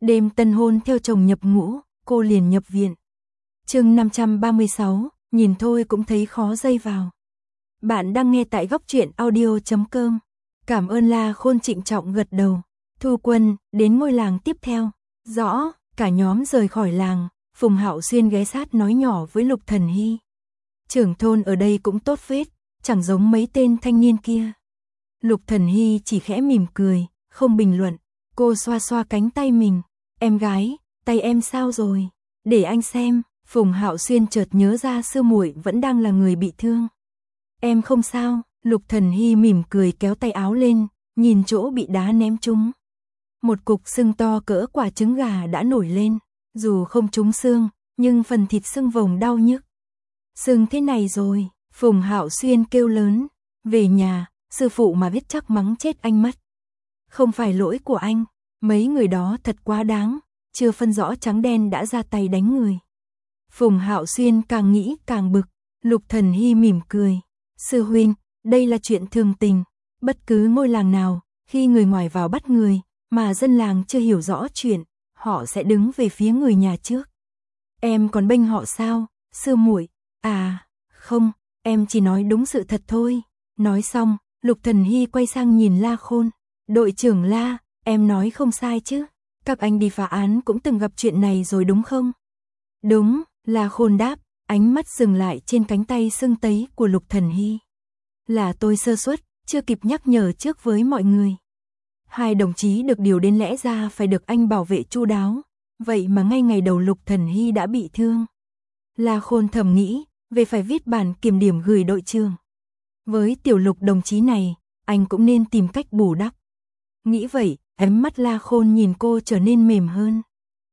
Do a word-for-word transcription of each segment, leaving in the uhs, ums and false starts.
Đêm tân hôn theo chồng nhập ngũ, cô liền nhập viện. Chương năm trăm ba mươi sáu, nhìn thôi cũng thấy khó dây vào. Bạn đang nghe tại góc truyện audio chấm com. Cảm ơn La Khôn trịnh trọng gật đầu. Thu Quân, đến ngôi làng tiếp theo. Rõ, cả nhóm rời khỏi làng, Phùng Hạo Xuyên ghé sát nói nhỏ với Lục Thần Hy. Trưởng thôn ở đây cũng tốt phết, chẳng giống mấy tên thanh niên kia. Lục Thần Hy chỉ khẽ mỉm cười, không bình luận. Cô xoa xoa cánh tay mình. Em gái, tay em sao rồi? Để anh xem. Phùng Hạo Xuyên chợt nhớ ra sư muội vẫn đang là người bị thương. Em không sao. Lục Thần Hy mỉm cười kéo tay áo lên, nhìn chỗ bị đá ném trúng. Một cục sưng to cỡ quả trứng gà đã nổi lên, dù không trúng xương, nhưng phần thịt sưng vòng đau nhức. Sưng thế này rồi, Phùng Hạo Xuyên kêu lớn. Về nhà, sư phụ mà biết chắc mắng chết anh mất. Không phải lỗi của anh, mấy người đó thật quá đáng, chưa phân rõ trắng đen đã ra tay đánh người. Phùng Hạo Xuyên càng nghĩ càng bực. Lục Thần Hy mỉm cười. Sư huynh, đây là chuyện thường tình. Bất cứ ngôi làng nào, khi người ngoài vào bắt người, mà dân làng chưa hiểu rõ chuyện, họ sẽ đứng về phía người nhà trước. Em còn bênh họ sao, sư muội? À, không, em chỉ nói đúng sự thật thôi. Nói xong, Lục Thần Hy quay sang nhìn La Khôn. Đội trưởng La, em nói không sai chứ? Các anh đi phá án cũng từng gặp chuyện này rồi đúng không? Đúng, La Khôn đáp, ánh mắt dừng lại trên cánh tay sưng tấy của Lục Thần Hy. Là tôi sơ suất, chưa kịp nhắc nhở trước với mọi người. Hai đồng chí được điều đến lẽ ra phải được anh bảo vệ chu đáo, vậy mà ngay ngày đầu Lục Thần Hy đã bị thương. La Khôn thầm nghĩ, về phải viết bản kiểm điểm gửi đội trưởng. Với tiểu Lục đồng chí này, anh cũng nên tìm cách bù đắp. Nghĩ vậy, ánh mắt La Khôn nhìn cô trở nên mềm hơn.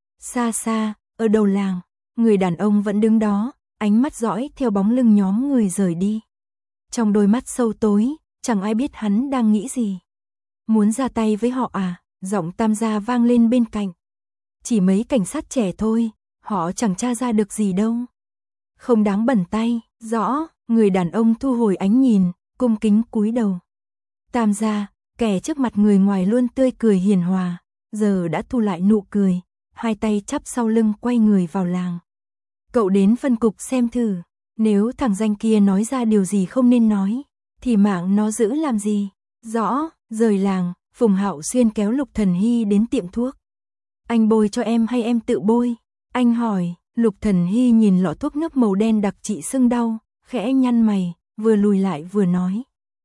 Xa xa, ở đầu làng, người đàn ông vẫn đứng đó, ánh mắt dõi theo bóng lưng nhóm người rời đi. Trong đôi mắt sâu tối, chẳng ai biết hắn đang nghĩ gì. Muốn ra tay với họ à? Giọng Tam gia vang lên bên cạnh. Chỉ mấy cảnh sát trẻ thôi, họ chẳng tra ra được gì đâu. Không đáng bẩn tay. Rõ, người đàn ông thu hồi ánh nhìn, cung kính cúi đầu. Tam gia, kẻ trước mặt người ngoài luôn tươi cười hiền hòa, giờ đã thu lại nụ cười, hai tay chắp sau lưng quay người vào làng. Cậu đến phân cục xem thử, nếu thằng danh kia nói ra điều gì không nên nói, thì mạng nó giữ làm gì? Rõ, rời làng, Phùng Hạo Xuyên kéo Lục Thần Hy đến tiệm thuốc. Anh bôi cho em hay em tự bôi? Anh hỏi. Lục Thần Hy nhìn lọ thuốc nước màu đen đặc trị sưng đau, khẽ nhăn mày, vừa lùi lại vừa nói.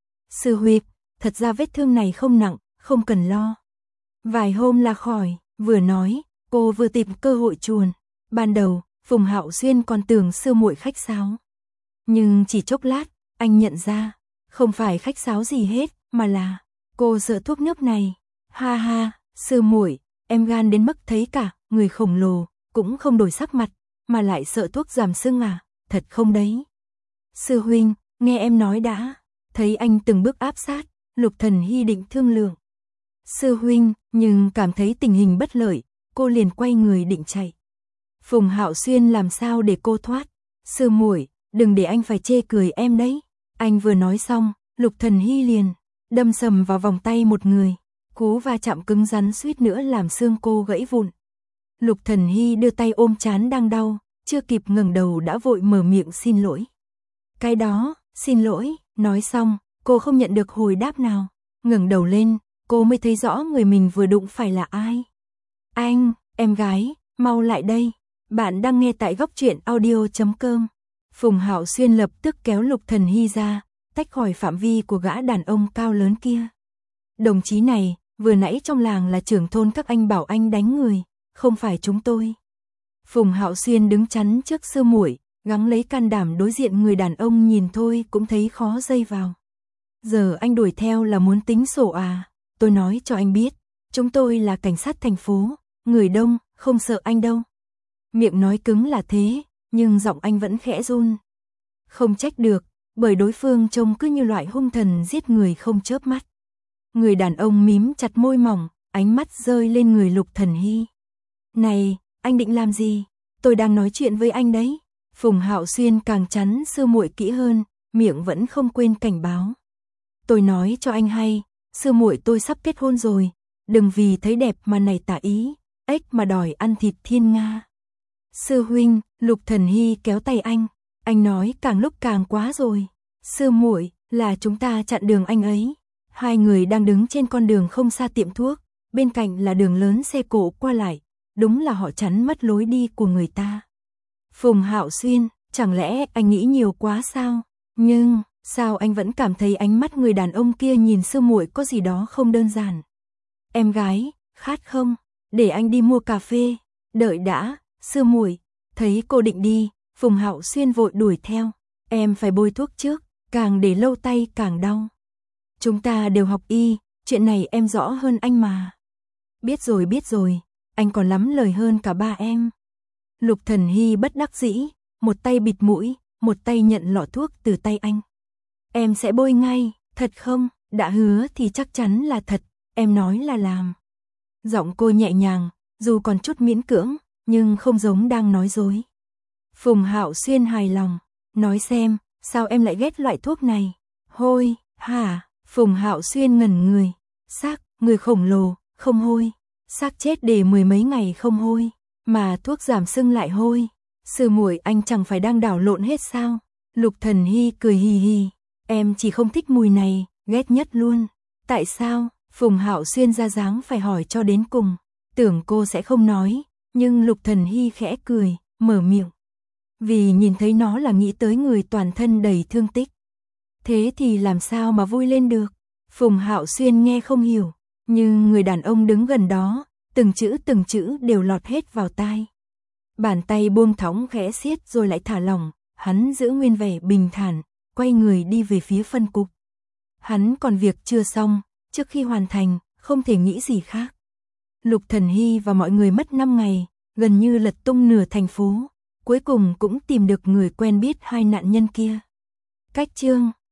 Sư huynh, thật ra vết thương này không nặng, không cần lo. Vài hôm là khỏi. Vừa nói, cô vừa tìm cơ hội chuồn. Ban đầu, Phùng Hạo Xuyên còn tưởng sư muội khách sáo. Nhưng chỉ chốc lát, anh nhận ra, không phải khách sáo gì hết, mà là cô sợ thuốc nước này. Ha ha, sư muội, em gan đến mức thấy cả người khổng lồ cũng không đổi sắc mặt, mà lại sợ thuốc giảm sưng à? Thật không đấy? Sư huynh, nghe em nói đã. Thấy anh từng bước áp sát, Lục Thần Hy định thương lượng. Sư huynh, nhưng cảm thấy tình hình bất lợi, cô liền quay người định chạy. Phùng Hạo Xuyên làm sao để cô thoát? Sư muội, đừng để anh phải chê cười em đấy. Anh vừa nói xong, Lục Thần Hy liền đâm sầm vào vòng tay một người. Cú va chạm cứng rắn suýt nữa làm xương cô gãy vụn. Lục Thần Hy đưa tay ôm trán đang đau, chưa kịp ngẩng đầu đã vội mở miệng xin lỗi. Cái đó, xin lỗi. Nói xong, cô không nhận được hồi đáp nào. Ngẩng đầu lên, cô mới thấy rõ người mình vừa đụng phải là ai. Anh, em gái, mau lại đây. Bạn đang nghe tại góc truyện audio chấm com. Phùng Hạo Xuyên lập tức kéo Lục Thần Hy ra, tách khỏi phạm vi của gã đàn ông cao lớn kia. Đồng chí này, vừa nãy trong làng là trưởng thôn các anh bảo anh đánh người, không phải chúng tôi. Phùng Hạo Xuyên đứng chắn trước sư muội, gắng lấy can đảm đối diện người đàn ông nhìn thôi cũng thấy khó dây vào. Giờ anh đuổi theo là muốn tính sổ à? Tôi nói cho anh biết, chúng tôi là cảnh sát thành phố, người đông, không sợ anh đâu. Miệng nói cứng là thế, nhưng giọng anh vẫn khẽ run. Không trách được, bởi đối phương trông cứ như loại hung thần giết người không chớp mắt. Người đàn ông mím chặt môi mỏng, ánh mắt rơi lên người Lục Thần Hy. Này, anh định làm gì? Tôi đang nói chuyện với anh đấy. Phùng Hạo Xuyên càng chắn sư muội kỹ hơn, miệng vẫn không quên cảnh báo. Tôi nói cho anh hay, sư muội tôi sắp kết hôn rồi, đừng vì thấy đẹp mà nảy tà ý, ếch mà đòi ăn thịt thiên nga. Sư huynh, Lục Thần Hy kéo tay anh, anh nói càng lúc càng quá rồi. Sư muội, là chúng ta chặn đường anh ấy. Hai người đang đứng trên con đường không xa tiệm thuốc, bên cạnh là đường lớn xe cộ qua lại, đúng là họ chắn mất lối đi của người ta. Phùng Hạo Xuyên, chẳng lẽ anh nghĩ nhiều quá sao? Nhưng, sao anh vẫn cảm thấy ánh mắt người đàn ông kia nhìn sư muội có gì đó không đơn giản? Em gái, khát không? Để anh đi mua cà phê. Đợi đã, sư muội. Thấy cô định đi, Phùng Hạo Xuyên vội đuổi theo. Em phải bôi thuốc trước, càng để lâu tay càng đau. Chúng ta đều học y, chuyện này em rõ hơn anh mà. Biết rồi biết rồi, anh còn lắm lời hơn cả ba em. Lục Thần Hy bất đắc dĩ, một tay bịt mũi, một tay nhận lọ thuốc từ tay anh. Em sẽ bôi ngay, thật không? Đã hứa thì chắc chắn là thật, em nói là làm. Giọng cô nhẹ nhàng, dù còn chút miễn cưỡng, nhưng không giống đang nói dối. Phùng Hạo Xuyên hài lòng, nói xem, sao em lại ghét loại thuốc này? Hôi, hả? Phùng Hạo Xuyên ngẩn người, xác, người khổng lồ, không hôi. Xác chết để mười mấy ngày không hôi, mà thuốc giảm sưng lại hôi. Sư muội anh chẳng phải đang đảo lộn hết sao? Lục Thần Hy cười hì hì, em chỉ không thích mùi này, ghét nhất luôn. Tại sao? Phùng Hạo Xuyên ra dáng phải hỏi cho đến cùng. Tưởng cô sẽ không nói, nhưng Lục Thần Hy khẽ cười, mở miệng. Vì nhìn thấy nó là nghĩ tới người toàn thân đầy thương tích. Thế thì làm sao mà vui lên được? Phùng Hạo Xuyên nghe không hiểu, nhưng người đàn ông đứng gần đó, từng chữ từng chữ đều lọt hết vào tai. Bàn tay buông thõng khẽ siết rồi lại thả lỏng, hắn giữ nguyên vẻ bình thản, quay người đi về phía phân cục. Hắn còn việc chưa xong, trước khi hoàn thành, không thể nghĩ gì khác. Lục Thần Hy và mọi người mất năm ngày, gần như lật tung nửa thành phố, cuối cùng cũng tìm được người quen biết hai nạn nhân kia. Cách chương